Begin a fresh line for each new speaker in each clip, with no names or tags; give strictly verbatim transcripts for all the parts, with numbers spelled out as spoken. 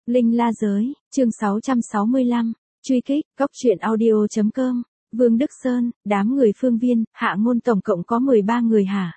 Linh La Giới, chương sáu trăm sáu mươi lăm, truy kích, cóc truyện audio chấm com, Vương Đức Sơn, đám người Phương Viên, Hạ Ngôn tổng cộng có mười ba người hả?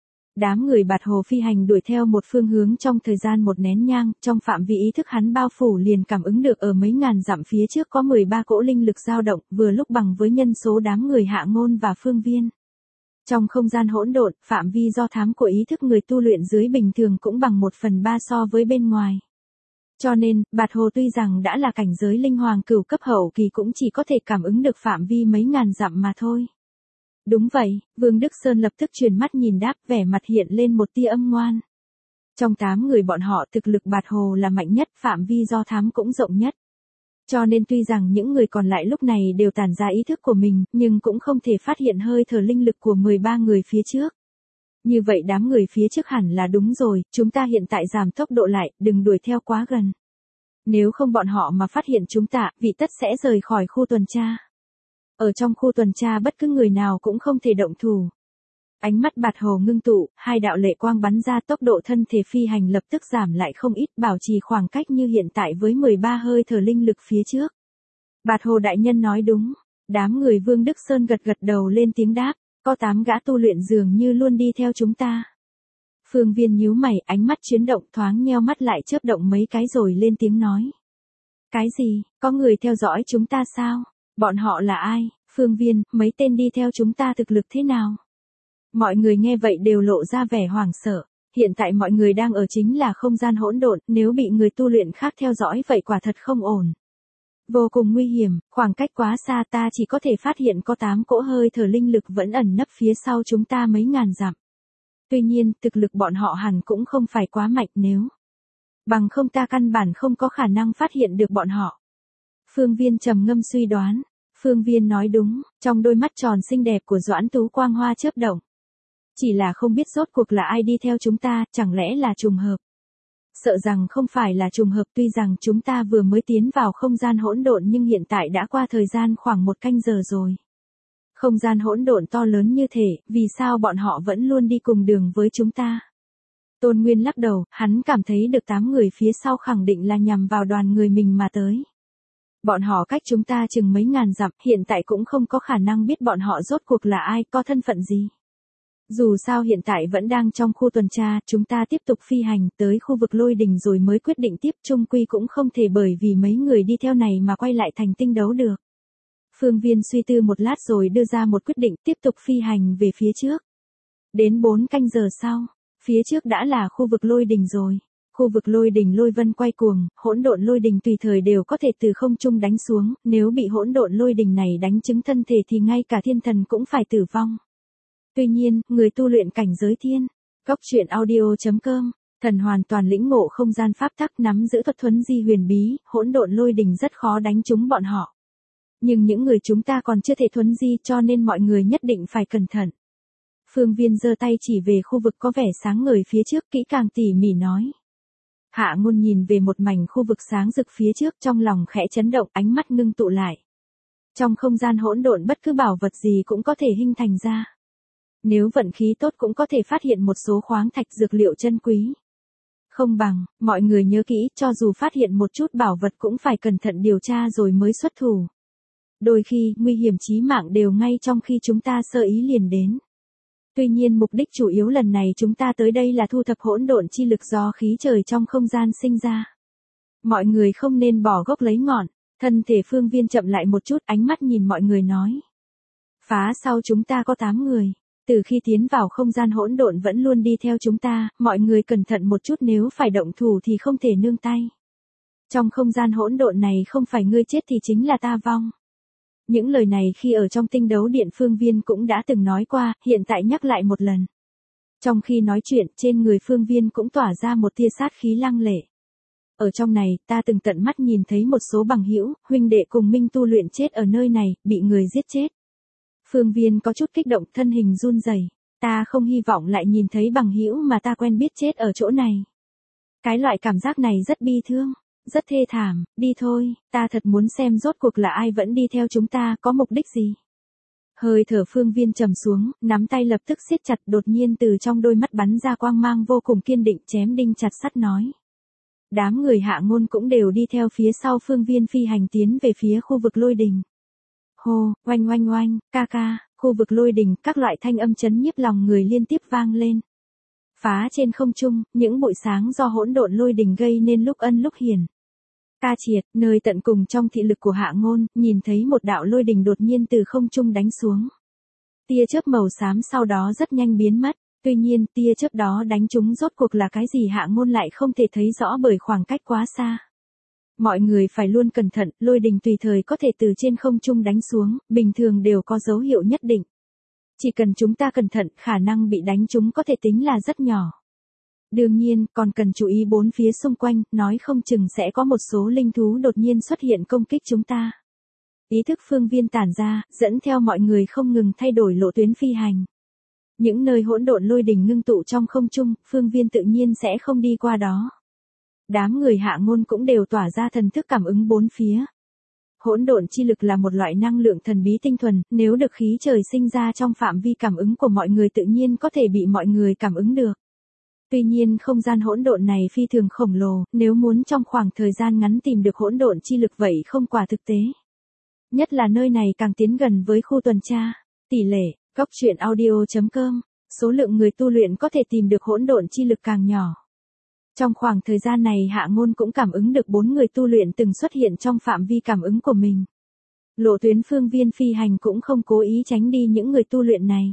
Đám người Bạt Hồ phi hành đuổi theo một phương hướng trong thời gian một nén nhang, trong phạm vi ý thức hắn bao phủ liền cảm ứng được ở mấy ngàn dặm phía trước có mười ba cỗ linh lực dao động, vừa lúc bằng với nhân số đám người Hạ Ngôn và Phương Viên. Trong không gian hỗn độn, phạm vi do thám của ý thức người tu luyện dưới bình thường cũng bằng một phần ba so với bên ngoài. Cho nên, Bạt Hồ tuy rằng đã là cảnh giới linh hoàng cửu cấp hậu kỳ cũng chỉ có thể cảm ứng được phạm vi mấy ngàn dặm mà thôi. Đúng vậy, Vương Đức Sơn lập tức truyền mắt nhìn đáp, vẻ mặt hiện lên một tia âm ngoan. Trong tám người bọn họ thực lực Bạt Hồ là mạnh nhất, phạm vi do thám cũng rộng nhất. Cho nên tuy rằng những người còn lại lúc này đều tản ra ý thức của mình, nhưng cũng không thể phát hiện hơi thở linh lực của mười ba người phía trước. Như vậy đám người phía trước hẳn là đúng rồi, chúng ta hiện tại giảm tốc độ lại, đừng đuổi theo quá gần. Nếu không bọn họ mà phát hiện chúng ta, vị tất sẽ rời khỏi khu tuần tra. Ở trong khu tuần tra bất cứ người nào cũng không thể động thủ. Ánh mắt Bạt Hồ ngưng tụ, hai đạo lệ quang bắn ra, tốc độ thân thể phi hành lập tức giảm lại không ít, bảo trì khoảng cách như hiện tại với mười ba hơi thở linh lực phía trước. Bạt Hồ đại nhân nói đúng, đám người Vương Đức Sơn gật gật đầu lên tiếng đáp, có tám gã tu luyện dường như luôn đi theo chúng ta. Phương Viên nhíu mày, ánh mắt chuyển động, thoáng nheo mắt lại chớp động mấy cái rồi lên tiếng nói. Cái gì, có người theo dõi chúng ta sao? Bọn họ là ai? Phương Viên, mấy tên đi theo chúng ta thực lực thế nào? Mọi người nghe vậy đều lộ ra vẻ hoảng sợ. Hiện tại mọi người đang ở chính là không gian hỗn độn, nếu bị người tu luyện khác theo dõi vậy quả thật không ổn. Vô cùng nguy hiểm, khoảng cách quá xa, ta chỉ có thể phát hiện có tám cỗ hơi thở linh lực vẫn ẩn nấp phía sau chúng ta mấy ngàn dặm. Tuy nhiên, thực lực bọn họ hẳn cũng không phải quá mạnh, nếu bằng không ta căn bản không có khả năng phát hiện được bọn họ. Phương Viên trầm ngâm suy đoán. Phương Viên nói đúng, trong đôi mắt tròn xinh đẹp của Doãn Tú quang hoa chớp động. Chỉ là không biết rốt cuộc là ai đi theo chúng ta, chẳng lẽ là trùng hợp? Sợ rằng không phải là trùng hợp, tuy rằng chúng ta vừa mới tiến vào không gian hỗn độn nhưng hiện tại đã qua thời gian khoảng một canh giờ rồi. Không gian hỗn độn to lớn như thế, vì sao bọn họ vẫn luôn đi cùng đường với chúng ta? Tôn Nguyên lắc đầu, hắn cảm thấy được tám người phía sau khẳng định là nhằm vào đoàn người mình mà tới. Bọn họ cách chúng ta chừng mấy ngàn dặm, hiện tại cũng không có khả năng biết bọn họ rốt cuộc là ai, có thân phận gì. Dù sao hiện tại vẫn đang trong khu tuần tra, chúng ta tiếp tục phi hành tới khu vực lôi đình rồi mới quyết định tiếp, chung quy cũng không thể bởi vì mấy người đi theo này mà quay lại thành tinh đấu được. Phương Viên suy tư một lát rồi đưa ra một quyết định, tiếp tục phi hành về phía trước. Đến bốn canh giờ sau, phía trước đã là khu vực lôi đình rồi. Khu vực lôi đình lôi vân quay cuồng, hỗn độn lôi đình tùy thời đều có thể từ không trung đánh xuống, nếu bị hỗn độn lôi đình này đánh trúng thân thể thì ngay cả thiên thần cũng phải tử vong. Tuy nhiên, người tu luyện cảnh giới thiên, cóc truyện audio chấm com, thần hoàn toàn lĩnh ngộ không gian pháp tắc, nắm giữ thuật thuấn di huyền bí, hỗn độn lôi đình rất khó đánh trúng bọn họ. Nhưng những người chúng ta còn chưa thể thuấn di cho nên mọi người nhất định phải cẩn thận. Phương Viên giơ tay chỉ về khu vực có vẻ sáng ngời phía trước, kỹ càng tỉ mỉ nói. Hạ Ngôn nhìn về một mảnh khu vực sáng rực phía trước, trong lòng khẽ chấn động, ánh mắt ngưng tụ lại. Trong không gian hỗn độn bất cứ bảo vật gì cũng có thể hình thành ra. Nếu vận khí tốt cũng có thể phát hiện một số khoáng thạch dược liệu chân quý. Không bằng, mọi người nhớ kỹ, cho dù phát hiện một chút bảo vật cũng phải cẩn thận điều tra rồi mới xuất thủ. Đôi khi, nguy hiểm chí mạng đều ngay trong khi chúng ta sơ ý liền đến. Tuy nhiên mục đích chủ yếu lần này chúng ta tới đây là thu thập hỗn độn chi lực do khí trời trong không gian sinh ra. Mọi người không nên bỏ gốc lấy ngọn, thân thể Phương Viên chậm lại một chút, ánh mắt nhìn mọi người nói. Phá sau chúng ta có tám người, từ khi tiến vào không gian hỗn độn vẫn luôn đi theo chúng ta, mọi người cẩn thận một chút, nếu phải động thủ thì không thể nương tay. Trong không gian hỗn độn này không phải ngươi chết thì chính là ta vong. Những lời này khi ở trong tinh đấu điện Phương Viên cũng đã từng nói qua, hiện tại nhắc lại một lần. Trong khi nói chuyện, trên người Phương Viên cũng tỏa ra một tia sát khí lăng lệ. Ở trong này, ta từng tận mắt nhìn thấy một số bằng hữu, huynh đệ cùng minh tu luyện chết ở nơi này, bị người giết chết. Phương Viên có chút kích động, thân hình run rẩy. Ta không hy vọng lại nhìn thấy bằng hữu mà ta quen biết chết ở chỗ này. Cái loại cảm giác này rất bi thương. Rất thê thảm, đi thôi, ta thật muốn xem rốt cuộc là ai vẫn đi theo chúng ta, có mục đích gì. Hơi thở Phương Viên trầm xuống, nắm tay lập tức siết chặt, đột nhiên từ trong đôi mắt bắn ra quang mang vô cùng kiên định, chém đinh chặt sắt nói. Đám người Hạ Ngôn cũng đều đi theo phía sau Phương Viên phi hành tiến về phía khu vực lôi đình. Hô, oanh oanh oanh, ca ca, khu vực lôi đình, các loại thanh âm chấn nhiếp lòng người liên tiếp vang lên. Phá trên không trung, những bụi sáng do hỗn độn lôi đình gây nên lúc ân lúc hiển. Ca Triệt, nơi tận cùng trong thị lực của Hạ Ngôn, nhìn thấy một đạo lôi đình đột nhiên từ không trung đánh xuống. Tia chớp màu xám sau đó rất nhanh biến mất, tuy nhiên tia chớp đó đánh trúng rốt cuộc là cái gì Hạ Ngôn lại không thể thấy rõ bởi khoảng cách quá xa. Mọi người phải luôn cẩn thận, lôi đình tùy thời có thể từ trên không trung đánh xuống, bình thường đều có dấu hiệu nhất định. Chỉ cần chúng ta cẩn thận, khả năng bị đánh trúng có thể tính là rất nhỏ. Đương nhiên, còn cần chú ý bốn phía xung quanh, nói không chừng sẽ có một số linh thú đột nhiên xuất hiện công kích chúng ta. Ý thức Phương Viên tản ra, dẫn theo mọi người không ngừng thay đổi lộ tuyến phi hành. Những nơi hỗn độn lôi đình ngưng tụ trong không trung, Phương Viên tự nhiên sẽ không đi qua đó. Đám người Hạ Ngôn cũng đều tỏa ra thần thức cảm ứng bốn phía. Hỗn độn chi lực là một loại năng lượng thần bí tinh thuần, nếu được khí trời sinh ra trong phạm vi cảm ứng của mọi người tự nhiên có thể bị mọi người cảm ứng được. Tuy nhiên không gian hỗn độn này phi thường khổng lồ, nếu muốn trong khoảng thời gian ngắn tìm được hỗn độn chi lực vậy không quả thực tế. Nhất là nơi này càng tiến gần với khu tuần tra. Tỷ lệ, góc truyện audio chấm com, số lượng người tu luyện có thể tìm được hỗn độn chi lực càng nhỏ. Trong khoảng thời gian này Hạ Ngôn cũng cảm ứng được bốn người tu luyện từng xuất hiện trong phạm vi cảm ứng của mình. Lộ tuyến Phương Viên phi hành cũng không cố ý tránh đi những người tu luyện này.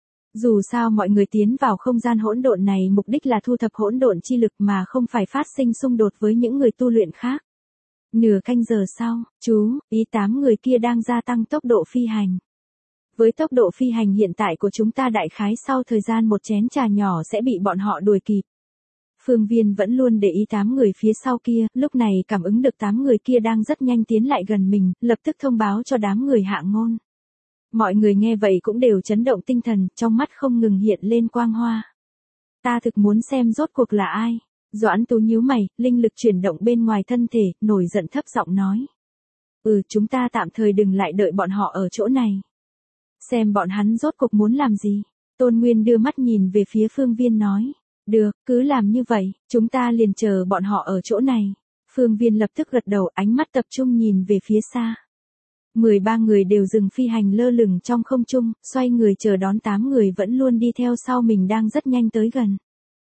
Dù sao mọi người tiến vào không gian hỗn độn này mục đích là thu thập hỗn độn chi lực mà không phải phát sinh xung đột với những người tu luyện khác. Nửa canh giờ sau, chú, ý tám người kia đang gia tăng tốc độ phi hành. Với tốc độ phi hành hiện tại của chúng ta đại khái sau thời gian một chén trà nhỏ sẽ bị bọn họ đuổi kịp. Phương Viên vẫn luôn để ý tám người phía sau kia, lúc này cảm ứng được tám người kia đang rất nhanh tiến lại gần mình, lập tức thông báo cho đám người Hạ Ngôn. Mọi người nghe vậy cũng đều chấn động tinh thần, trong mắt không ngừng hiện lên quang hoa. Ta thực muốn xem rốt cuộc là ai. Doãn Tú nhíu mày, linh lực chuyển động bên ngoài thân thể, nổi giận thấp giọng nói. Ừ, chúng ta tạm thời đừng lại đợi bọn họ ở chỗ này. Xem bọn hắn rốt cuộc muốn làm gì. Tôn Nguyên đưa mắt nhìn về phía Phương Viên nói. Được, cứ làm như vậy, chúng ta liền chờ bọn họ ở chỗ này. Phương Viên lập tức gật đầu, ánh mắt tập trung nhìn về phía xa. mười ba người đều dừng phi hành lơ lửng trong không trung, xoay người chờ đón tám người vẫn luôn đi theo sau mình đang rất nhanh tới gần.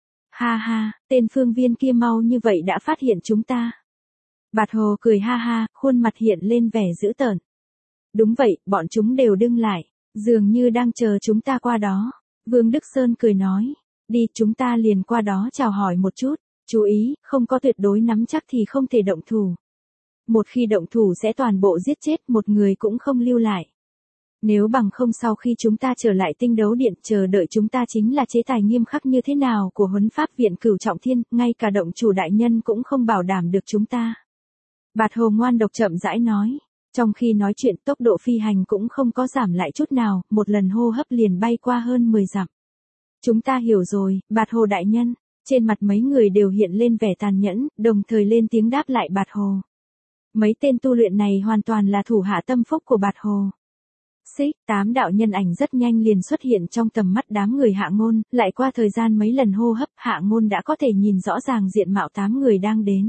Ha ha, tên Phương Viên kia mau như vậy đã phát hiện chúng ta. Bạt Hồ cười ha ha, khuôn mặt hiện lên vẻ dữ tợn. Đúng vậy, bọn chúng đều đưng lại, dường như đang chờ chúng ta qua đó. Vương Đức Sơn cười nói, đi chúng ta liền qua đó chào hỏi một chút, chú ý, không có tuyệt đối nắm chắc thì không thể động thủ. Một khi động thủ sẽ toàn bộ giết chết, một người cũng không lưu lại. Nếu bằng không sau khi chúng ta trở lại tinh đấu điện chờ đợi chúng ta chính là chế tài nghiêm khắc như thế nào của huấn pháp viện Cửu Trọng Thiên, ngay cả động chủ đại nhân cũng không bảo đảm được chúng ta. Bạt Hồ ngoan độc chậm rãi nói, trong khi nói chuyện tốc độ phi hành cũng không có giảm lại chút nào, một lần hô hấp liền bay qua hơn mười dặm. Chúng ta hiểu rồi, Bạt Hồ đại nhân, trên mặt mấy người đều hiện lên vẻ tàn nhẫn, đồng thời lên tiếng đáp lại Bạt Hồ. Mấy tên tu luyện này hoàn toàn là thủ hạ tâm phúc của Bạt Hồ. Xích, tám đạo nhân ảnh rất nhanh liền xuất hiện trong tầm mắt đám người Hạ Ngôn, lại qua thời gian mấy lần hô hấp, Hạ Ngôn đã có thể nhìn rõ ràng diện mạo tám người đang đến.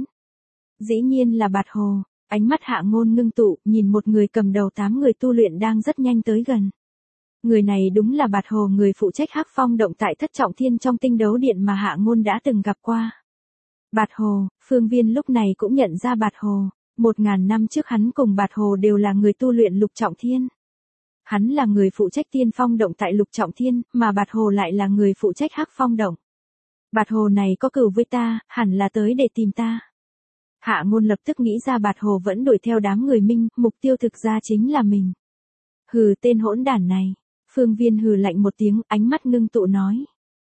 Dĩ nhiên là Bạt Hồ, ánh mắt Hạ Ngôn ngưng tụ, nhìn một người cầm đầu tám người tu luyện đang rất nhanh tới gần. Người này đúng là Bạt Hồ, người phụ trách Hắc Phong động tại Thất Trọng Thiên trong tinh đấu điện mà Hạ Ngôn đã từng gặp qua. Bạt Hồ, Phương Viên lúc này cũng nhận ra Bạt Hồ, một ngàn năm trước hắn cùng Bạt Hồ đều là người tu luyện Lục Trọng Thiên. Hắn là người phụ trách Tiên Phong động tại Lục Trọng Thiên, mà Bạt Hồ lại là người phụ trách Hắc Phong động. Bạt Hồ này có cừu với ta, hẳn là tới để tìm ta. Hạ Ngôn lập tức nghĩ ra Bạt Hồ vẫn đuổi theo đám người Minh, mục tiêu thực ra chính là mình. Hừ, tên hỗn đản này. Phương Viên hừ lạnh một tiếng, ánh mắt ngưng tụ nói.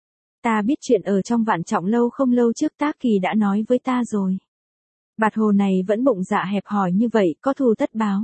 Ta biết chuyện ở trong Vạn Trọng lâu không lâu trước Tác Kỳ đã nói với ta rồi. Bạt Hồ này vẫn bụng dạ hẹp hòi như vậy, có thù tất báo.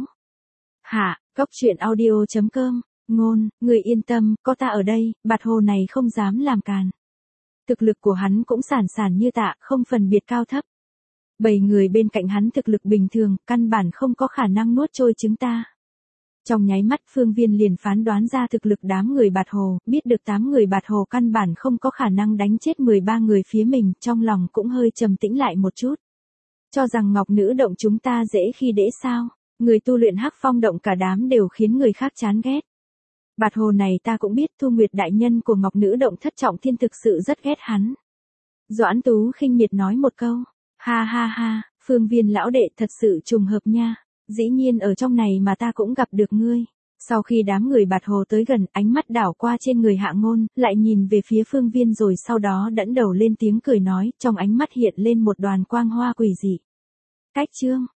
Hạ, góc truyện audio chấm com, Ngôn, người yên tâm, có ta ở đây, Bạt Hồ này không dám làm càn. Thực lực của hắn cũng sàn sàn như tạ, không phân biệt cao thấp. Bảy người bên cạnh hắn thực lực bình thường, căn bản không có khả năng nuốt trôi chúng ta. Trong nháy mắt Phương Viên liền phán đoán ra thực lực đám người Bạt Hồ, biết được tám người Bạt Hồ căn bản không có khả năng đánh chết mười ba người phía mình, trong lòng cũng hơi trầm tĩnh lại một chút. Cho rằng Ngọc Nữ Động chúng ta dễ khi dễ sao? Người tu luyện Hắc Phong Động cả đám đều khiến người khác chán ghét. Bạt hồ này ta cũng biết Thu Nguyệt đại nhân của Ngọc Nữ Động Thất Trọng Thiên thực sự rất ghét hắn. Doãn Tú khinh miệt nói một câu. Ha ha ha, Phương Viên lão đệ thật sự trùng hợp nha. Dĩ nhiên ở trong này mà ta cũng gặp được ngươi. Sau khi đám người Bạt hồ tới gần, ánh mắt đảo qua trên người Hạ Ngôn, lại nhìn về phía Phương Viên rồi sau đó đẫn đầu lên tiếng cười nói, trong ánh mắt hiện lên một đoàn quang hoa quỷ dị. Cách chương